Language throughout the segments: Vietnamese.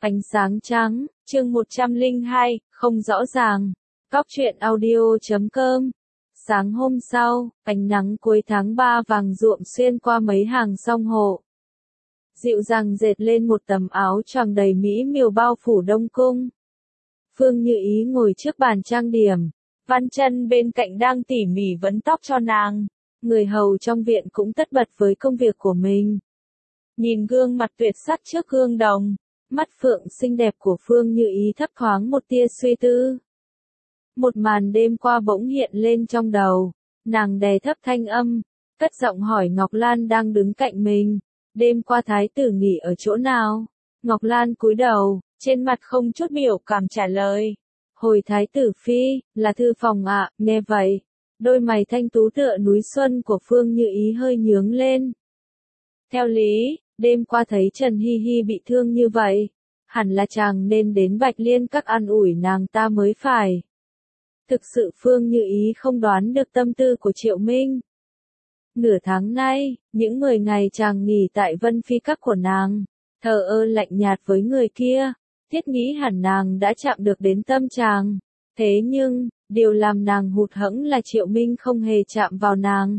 Ánh sáng trắng, chương 102, không rõ ràng. Cóc truyện audio.com. Sáng hôm sau, ánh nắng cuối tháng 3 vàng ruộm xuyên qua mấy hàng song hộ. Dịu dàng dệt lên một tấm áo choàng đầy mỹ miều bao phủ Đông Cung. Phương Như Ý ngồi trước bàn trang điểm, Văn Chân bên cạnh đang tỉ mỉ vấn tóc cho nàng. Người hầu trong viện cũng tất bật với công việc của mình. Nhìn gương mặt tuyệt sắc trước gương đồng, mắt phượng xinh đẹp của Phương Như Ý thấp thoáng một tia suy tư. Một màn đêm qua bỗng hiện lên trong đầu, nàng đè thấp thanh âm, cất giọng hỏi Ngọc Lan đang đứng cạnh mình, đêm qua thái tử nghỉ ở chỗ nào? Ngọc Lan cúi đầu, trên mặt không chút biểu cảm trả lời. Hồi thái tử phi, là thư phòng ạ. Nghe vậy, đôi mày thanh tú tựa núi xuân của Phương Như Ý hơi nhướng lên. Theo lý, đêm qua thấy Trần Hi Hi bị thương như vậy, hẳn là chàng nên đến Bạch Liên Các an ủi nàng ta mới phải. Thực sự Phương Như Ý không đoán được tâm tư của Triệu Minh. Nửa tháng nay, những 10 ngày chàng nghỉ tại Vân Phi Các của nàng, thờ ơ lạnh nhạt với người kia, thiết nghĩ hẳn nàng đã chạm được đến tâm chàng. Thế nhưng, điều làm nàng hụt hẫng là Triệu Minh không hề chạm vào nàng.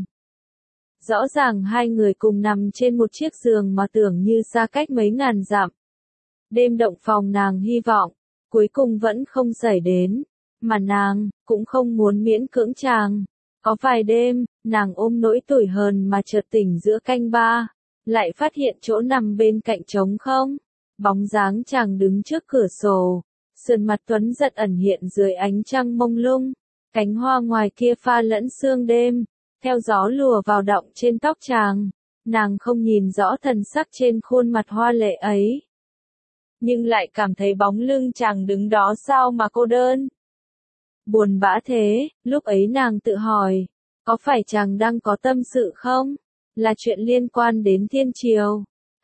Rõ ràng hai người cùng nằm trên một chiếc giường mà tưởng như xa cách mấy ngàn dặm. Đêm động phòng nàng hy vọng, cuối cùng vẫn không xảy đến, mà nàng cũng không muốn miễn cưỡng chàng. Có vài đêm, nàng ôm nỗi tủi hờn mà chợt tỉnh giữa canh ba, lại phát hiện chỗ nằm bên cạnh trống không. Bóng dáng chàng đứng trước cửa sổ, sườn mặt tuấn giật ẩn hiện dưới ánh trăng mông lung, cánh hoa ngoài kia pha lẫn sương đêm, theo gió lùa vào động trên tóc chàng. Nàng không nhìn rõ thần sắc trên khuôn mặt hoa lệ ấy, nhưng lại cảm thấy bóng lưng chàng đứng đó sao mà cô đơn, buồn bã thế. Lúc ấy nàng tự hỏi, có phải chàng đang có tâm sự không? Là chuyện liên quan đến thiên triều,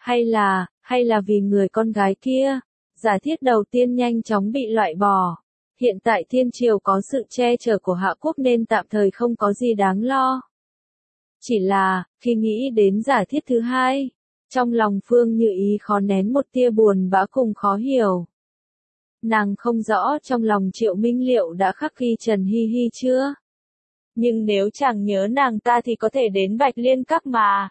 hay là vì người con gái kia? Giả thiết đầu tiên nhanh chóng bị loại bỏ. Hiện tại thiên triều có sự che chở của Hạ Quốc nên tạm thời không có gì đáng lo. Chỉ là, khi nghĩ đến giả thiết thứ hai, trong lòng Phương Như Ý khó nén một tia buồn bã cùng khó hiểu. Nàng không rõ trong lòng Triệu Minh liệu đã khắc ghi Trần Hi Hi chưa? Nhưng nếu chàng nhớ nàng ta thì có thể đến Bạch Liên Các mà.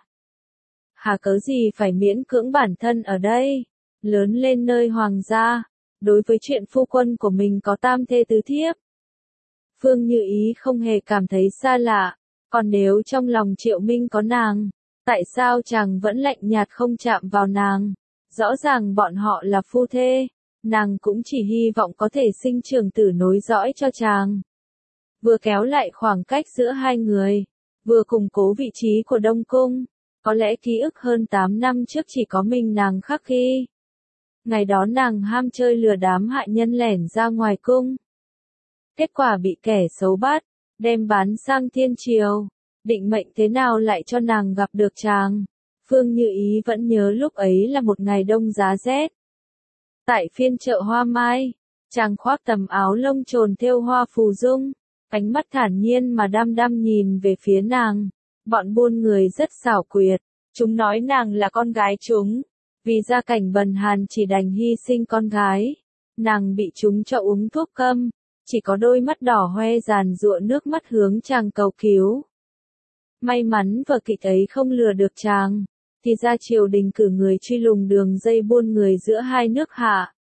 Hà cớ gì phải miễn cưỡng bản thân ở đây? Lớn lên nơi hoàng gia, đối với chuyện phu quân của mình có tam thê tứ thiếp, Phương Như Ý không hề cảm thấy xa lạ. Còn nếu trong lòng Triệu Minh có nàng, tại sao chàng vẫn lạnh nhạt không chạm vào nàng? Rõ ràng bọn họ là phu thê, nàng cũng chỉ hy vọng có thể sinh trưởng tử nối dõi cho chàng. Vừa kéo lại khoảng cách giữa hai người, vừa củng cố vị trí của Đông Cung. Có lẽ ký ức hơn 8 năm trước chỉ có mình nàng khắc ghi. Ngày đó nàng ham chơi lừa đám hạ nhân lẻn ra ngoài cung. Kết quả bị kẻ xấu bắt, đem bán sang thiên triều. Định mệnh thế nào lại cho nàng gặp được chàng. Phương Như Ý vẫn nhớ lúc ấy là một ngày đông giá rét. Tại phiên chợ Hoa Mai, chàng khoác tấm áo lông trồn thêu hoa phù dung, ánh mắt thản nhiên mà đăm đăm nhìn về phía nàng. Bọn buôn người rất xảo quyệt, chúng nói nàng là con gái chúng, vì gia cảnh bần hàn chỉ đành hy sinh con gái. Nàng bị chúng cho uống thuốc câm, chỉ có đôi mắt đỏ hoe giàn giụa nước mắt hướng chàng cầu cứu. May mắn vở kịch ấy không lừa được chàng, thì ra triều đình cử người truy lùng đường dây buôn người giữa hai nước Hạ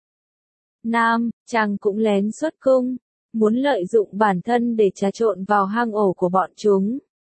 Nam. Chàng cũng lén xuất cung, muốn lợi dụng bản thân để trà trộn vào hang ổ của bọn chúng.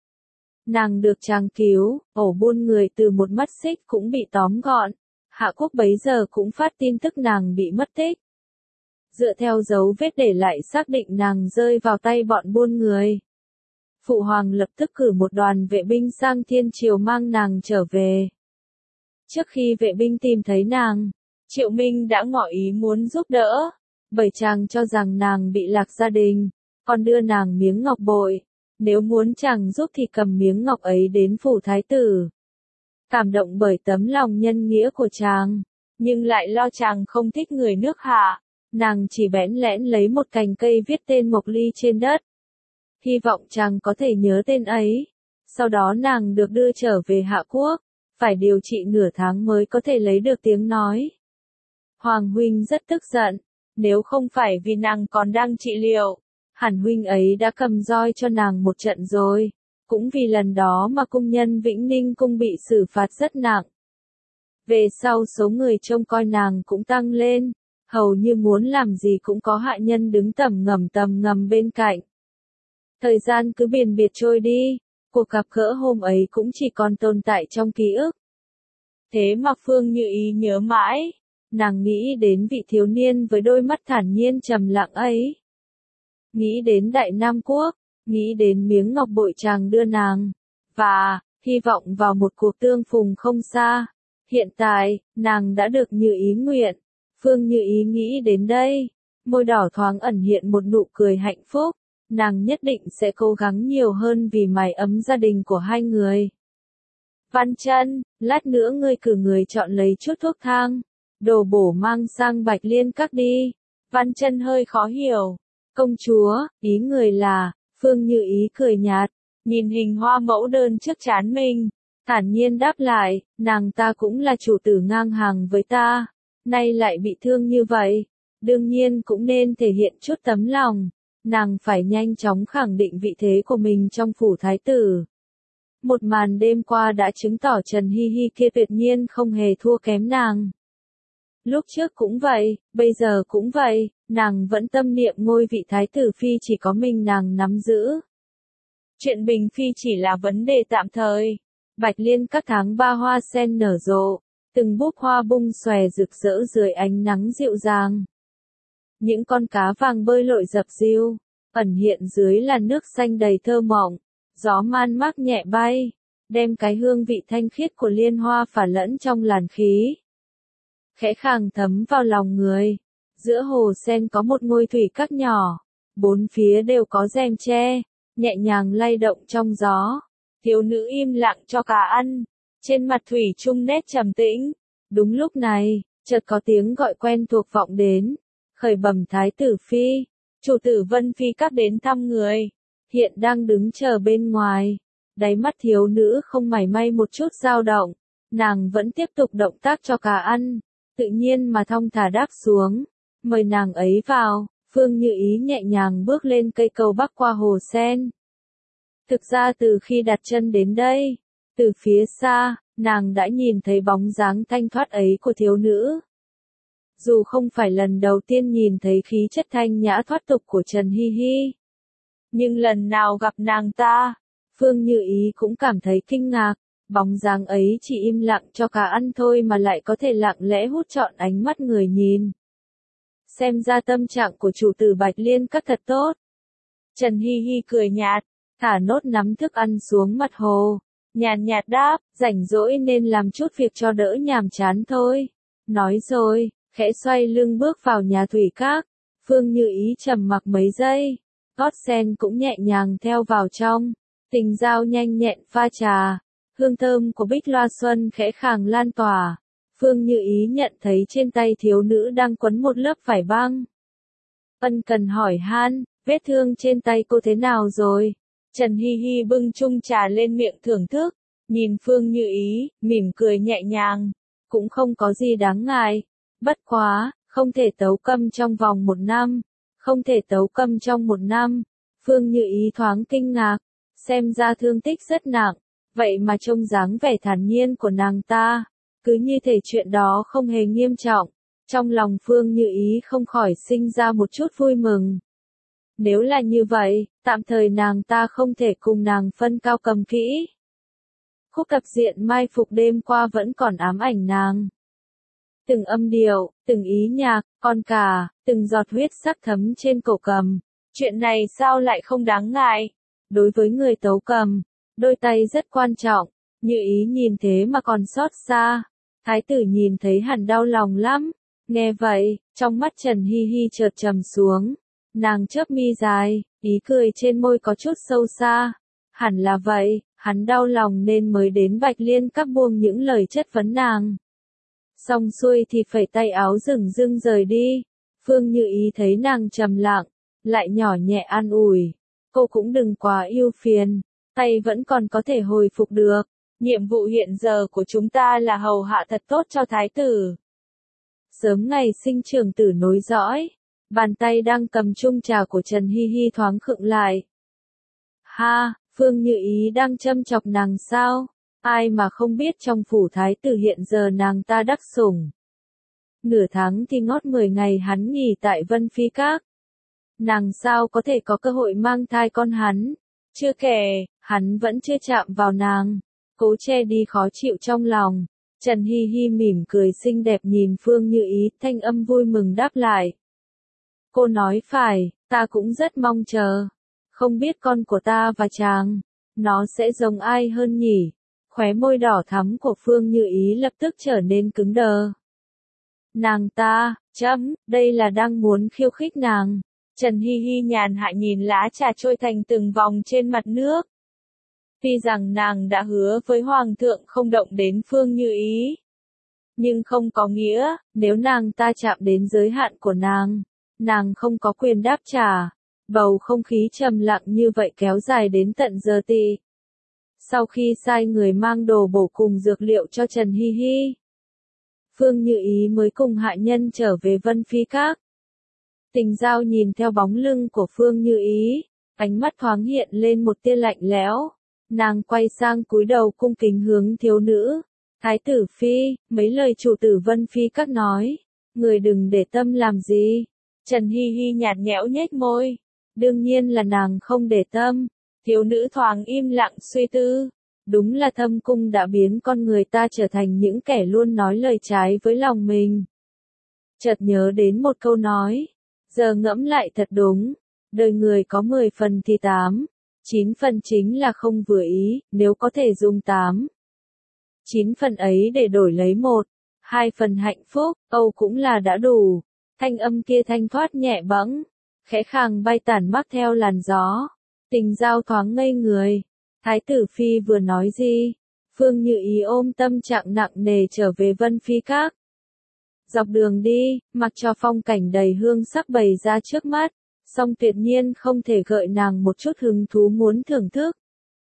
Nàng được chàng cứu, ổ buôn người từ một mắt xích cũng bị tóm gọn. Hạ Quốc bấy giờ cũng phát tin tức nàng bị mất tích. Dựa theo dấu vết để lại xác định nàng rơi vào tay bọn buôn người. Phụ hoàng lập tức cử một đoàn vệ binh sang thiên triều mang nàng trở về. Trước khi vệ binh tìm thấy nàng, Triệu Minh đã ngỏ ý muốn giúp đỡ, bởi chàng cho rằng nàng bị lạc gia đình, còn đưa nàng miếng ngọc bội. Nếu muốn chàng giúp thì cầm miếng ngọc ấy đến phủ thái tử. Cảm động bởi tấm lòng nhân nghĩa của chàng, nhưng lại lo chàng không thích người nước Hạ, nàng chỉ bẽn lẽn lấy một cành cây viết tên Mộc Ly trên đất. Hy vọng chàng có thể nhớ tên ấy. Sau đó nàng được đưa trở về Hạ Quốc, phải điều trị nửa tháng mới có thể lấy được tiếng nói. Hoàng huynh rất tức giận, nếu không phải vì nàng còn đang trị liệu, hẳn huynh ấy đã cầm roi cho nàng một trận rồi. Cũng vì lần đó mà cung nhân Vĩnh Ninh cung bị xử phạt rất nặng. Về sau số người trông coi nàng cũng tăng lên, hầu như muốn làm gì cũng có hạ nhân đứng tầm ngầm bên cạnh. Thời gian cứ biền biệt trôi đi, cuộc gặp gỡ hôm ấy cũng chỉ còn tồn tại trong ký ức. Thế mà Phương Như Ý nhớ mãi, nàng nghĩ đến vị thiếu niên với đôi mắt thản nhiên trầm lặng ấy. Nghĩ đến Đại Nam Quốc, nghĩ đến miếng ngọc bội chàng đưa nàng, và hy vọng vào một cuộc tương phùng không xa. Hiện tại, nàng đã được như ý nguyện. Phương Như Ý nghĩ đến đây, môi đỏ thoáng ẩn hiện một nụ cười hạnh phúc. Nàng nhất định sẽ cố gắng nhiều hơn vì mái ấm gia đình của hai người. Văn Chân, lát nữa ngươi cử người chọn lấy chút thuốc thang, đồ bổ mang sang Bạch Liên Các đi. Văn Chân hơi khó hiểu. Công chúa, ý người là, Phương Như Ý cười nhạt, nhìn hình hoa mẫu đơn trước trán mình, thản nhiên đáp lại, nàng ta cũng là chủ tử ngang hàng với ta, nay lại bị thương như vậy, đương nhiên cũng nên thể hiện chút tấm lòng, nàng phải nhanh chóng khẳng định vị thế của mình trong phủ thái tử. Một màn đêm qua đã chứng tỏ Trần Hi Hi kia tuyệt nhiên không hề thua kém nàng. Lúc trước cũng vậy, bây giờ cũng vậy, nàng vẫn tâm niệm ngôi vị thái tử phi chỉ có mình nàng nắm giữ. Chuyện Bình Phi chỉ là vấn đề tạm thời. Bạch Liên Các tháng 3 hoa sen nở rộ, từng búp hoa bung xòe rực rỡ dưới ánh nắng dịu dàng. Những con cá vàng bơi lội dập dìu, ẩn hiện dưới làn nước xanh đầy thơ mộng, gió man mác nhẹ bay, đem cái hương vị thanh khiết của liên hoa phả lẫn trong làn khí. Khẽ khàng thấm vào lòng người. Giữa hồ sen có một ngôi thủy các nhỏ, bốn phía đều có rèm tre, nhẹ nhàng lay động trong gió. Thiếu nữ im lặng cho cá ăn, trên mặt thủy chung nét trầm tĩnh. Đúng lúc này, chợt có tiếng gọi quen thuộc vọng đến. Khởi bẩm thái tử phi, chủ tử Vân Phi Các đến thăm người, hiện đang đứng chờ bên ngoài. Đáy mắt thiếu nữ không mảy may một chút dao động, nàng vẫn tiếp tục động tác cho cá ăn, tự nhiên mà thong thả đáp xuống, mời nàng ấy vào. Phương Như Ý nhẹ nhàng bước lên cây cầu bắc qua hồ sen. Thực ra từ khi đặt chân đến đây, từ phía xa, nàng đã nhìn thấy bóng dáng thanh thoát ấy của thiếu nữ. Dù không phải lần đầu tiên nhìn thấy khí chất thanh nhã thoát tục của Trần Hi Hi, nhưng lần nào gặp nàng ta, Phương Như Ý cũng cảm thấy kinh ngạc. Bóng dáng ấy chỉ im lặng cho cá ăn thôi mà lại có thể lặng lẽ hút trọn ánh mắt người nhìn. Xem ra tâm trạng của chủ tử Bạch Liên Các thật tốt. Trần Hi Hi cười nhạt, thả nốt nắm thức ăn xuống mặt hồ, nhàn nhạt đáp, rảnh rỗi nên làm chút việc cho đỡ nhàm chán thôi. Nói rồi, khẽ xoay lưng bước vào nhà thủy các. Phương Như Ý trầm mặc mấy giây, gót sen cũng nhẹ nhàng theo vào trong, tình dao nhanh nhẹn pha trà, hương thơm của bích loa xuân khẽ khàng lan tỏa. Phương Như Ý nhận thấy trên tay thiếu nữ đang quấn một lớp vải băng. Ân cần hỏi han, vết thương trên tay cô thế nào rồi? Trần Hi Hi bưng chung trà lên miệng thưởng thức, nhìn Phương Như Ý, mỉm cười nhẹ nhàng, cũng không có gì đáng ngại. Bất quá, không thể tấu câm trong vòng 1 năm, không thể tấu câm trong 1 năm. Phương Như Ý thoáng kinh ngạc, xem ra thương tích rất nặng, vậy mà trông dáng vẻ thản nhiên của nàng ta, cứ như thể chuyện đó không hề nghiêm trọng. Trong lòng Phương Như Ý không khỏi sinh ra một chút vui mừng. Nếu là như vậy, tạm thời nàng ta không thể cùng nàng phân cao cầm kỹ. Khúc tập diện mai phục đêm qua vẫn còn ám ảnh nàng. Từng âm điệu, từng ý nhạc, con cà, từng giọt huyết sắc thấm trên cổ cầm. Chuyện này sao lại không đáng ngại? Đối với người tấu cầm, đôi tay rất quan trọng. Như Ý nhìn thế mà còn xót xa. Thái tử nhìn thấy hẳn đau lòng lắm. Nghe vậy, trong mắt Trần Hi Hi chợt trầm xuống. Nàng chớp mi dài, ý cười trên môi có chút sâu xa. Hẳn là vậy, hắn đau lòng nên mới đến Bạch Liên Các buông những lời chất vấn nàng. Xong xuôi thì phẩy tay áo dửng dưng rời đi. Phương Như Ý thấy nàng trầm lặng, lại nhỏ nhẹ an ủi. Cô cũng đừng quá ưu phiền, tay vẫn còn có thể hồi phục được. Nhiệm vụ hiện giờ của chúng ta là hầu hạ thật tốt cho thái tử. Sớm ngày sinh trưởng tử nối dõi. Bàn tay đang cầm chung trà của Trần Hi Hi thoáng khựng lại. Ha, Phương Như Ý đang châm chọc nàng sao? Ai mà không biết trong phủ thái tử hiện giờ nàng ta đắc sủng. Nửa tháng thì ngót 10 ngày hắn nghỉ tại Vân Phi Các. Nàng sao có thể có cơ hội mang thai con hắn? Chưa kể, hắn vẫn chưa chạm vào nàng. Cố che đi khó chịu trong lòng. Trần Hi Hi mỉm cười xinh đẹp nhìn Phương Như Ý, thanh âm vui mừng đáp lại. Cô nói phải, ta cũng rất mong chờ. Không biết con của ta và chàng, nó sẽ giống ai hơn nhỉ? Khóe môi đỏ thắm của Phương Như Ý lập tức trở nên cứng đờ. Nàng ta, đây là đang muốn khiêu khích nàng. Trần Hi Hi nhàn hạ nhìn lá trà trôi thành từng vòng trên mặt nước. Tuy rằng nàng đã hứa với Hoàng thượng không động đến Phương Như Ý. Nhưng không có nghĩa, nếu nàng ta chạm đến giới hạn của nàng không có quyền đáp trả. Bầu không khí trầm lặng như vậy kéo dài đến tận giờ tị. Sau khi sai người mang đồ bổ cùng dược liệu cho Trần Hi Hi, Phương Như Ý mới cùng hạ nhân trở về Vân Phi Các. Tình Giao nhìn theo bóng lưng của Phương Như Ý, ánh mắt thoáng hiện lên một tia lạnh lẽo. Nàng quay sang cúi đầu cung kính hướng thiếu nữ. Thái tử Phi, mấy lời chủ tử Vân Phi Các nói, người đừng để tâm làm gì. Trần Hi Hi nhạt nhẽo nhếch môi. Đương nhiên là nàng không để tâm. Thiếu nữ thoáng im lặng suy tư. Đúng là thâm cung đã biến con người ta trở thành những kẻ luôn nói lời trái với lòng mình. Chợt nhớ đến một câu nói. Giờ ngẫm lại thật đúng. Đời người có 10 phần thì 8. 9 phần chính là không vừa ý, nếu có thể dùng 8. 9 phần ấy để đổi lấy 1. 2 phần hạnh phúc, Âu cũng là đã đủ. Thanh âm kia thanh thoát nhẹ bẫng. Khẽ khàng bay tản mát theo làn gió. Tình Giao thoáng ngây người. Thái tử Phi vừa nói gì? Phương Như Ý ôm tâm trạng nặng nề trở về Vân Phi Các. Dọc đường đi, mặc cho phong cảnh đầy hương sắc bày ra trước mắt, song tuyệt nhiên không thể gợi nàng một chút hứng thú muốn thưởng thức.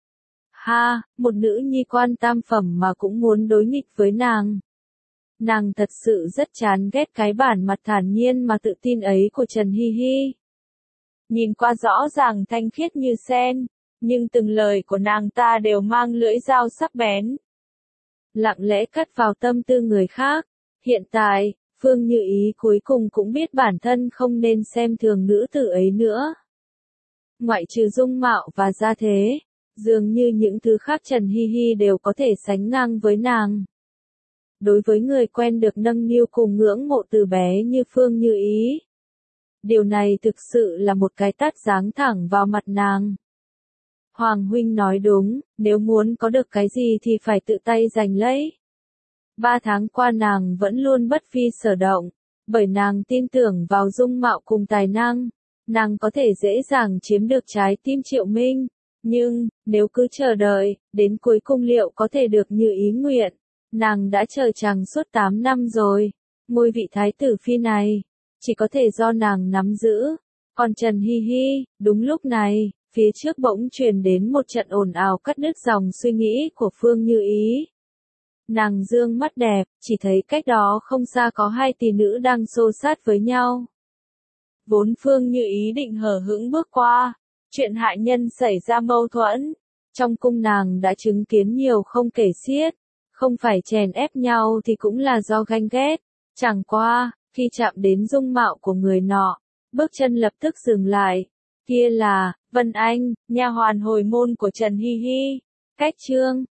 Ha, một nữ nhi quan tam phẩm mà cũng muốn đối nghịch với nàng. Nàng thật sự rất chán ghét cái bản mặt thản nhiên mà tự tin ấy của Trần Hi Hi. Nhìn qua rõ ràng thanh khiết như sen, nhưng từng lời của nàng ta đều mang lưỡi dao sắc bén. Lặng lẽ cắt vào tâm tư người khác. Hiện tại, Phương Như Ý cuối cùng cũng biết bản thân không nên xem thường nữ tử ấy nữa. Ngoại trừ dung mạo và gia thế, dường như những thứ khác Trần Hi Hi đều có thể sánh ngang với nàng. Đối với người quen được nâng niu cùng ngưỡng mộ từ bé như Phương Như Ý, điều này thực sự là một cái tát giáng thẳng vào mặt nàng. Hoàng huynh nói đúng, nếu muốn có được cái gì thì phải tự tay giành lấy. 3 tháng qua nàng vẫn luôn bất vi sở động, bởi nàng tin tưởng vào dung mạo cùng tài năng, nàng có thể dễ dàng chiếm được trái tim Triệu Minh. Nhưng, nếu cứ chờ đợi, đến cuối cùng liệu có thể được như ý nguyện? Nàng đã chờ chàng suốt 8 năm rồi. Ngôi vị thái tử phi này, chỉ có thể do nàng nắm giữ. Còn Trần Hi Hi, đúng lúc này, phía trước bỗng truyền đến một trận ồn ào cắt đứt dòng suy nghĩ của Phương Như Ý. Nàng dương mắt đẹp, chỉ thấy cách đó không xa có 2 tỷ nữ đang xô sát với nhau. Vốn Phương Như Ý định hờ hững bước qua, chuyện hạ nhân xảy ra mâu thuẫn. Trong cung nàng đã chứng kiến nhiều không kể xiết, không phải chèn ép nhau thì cũng là do ganh ghét. Chẳng qua, khi chạm đến dung mạo của người nọ, bước chân lập tức dừng lại. Kia là Vân Anh, nha hoàn hồi môn của Trần Hi Hi. Cách chương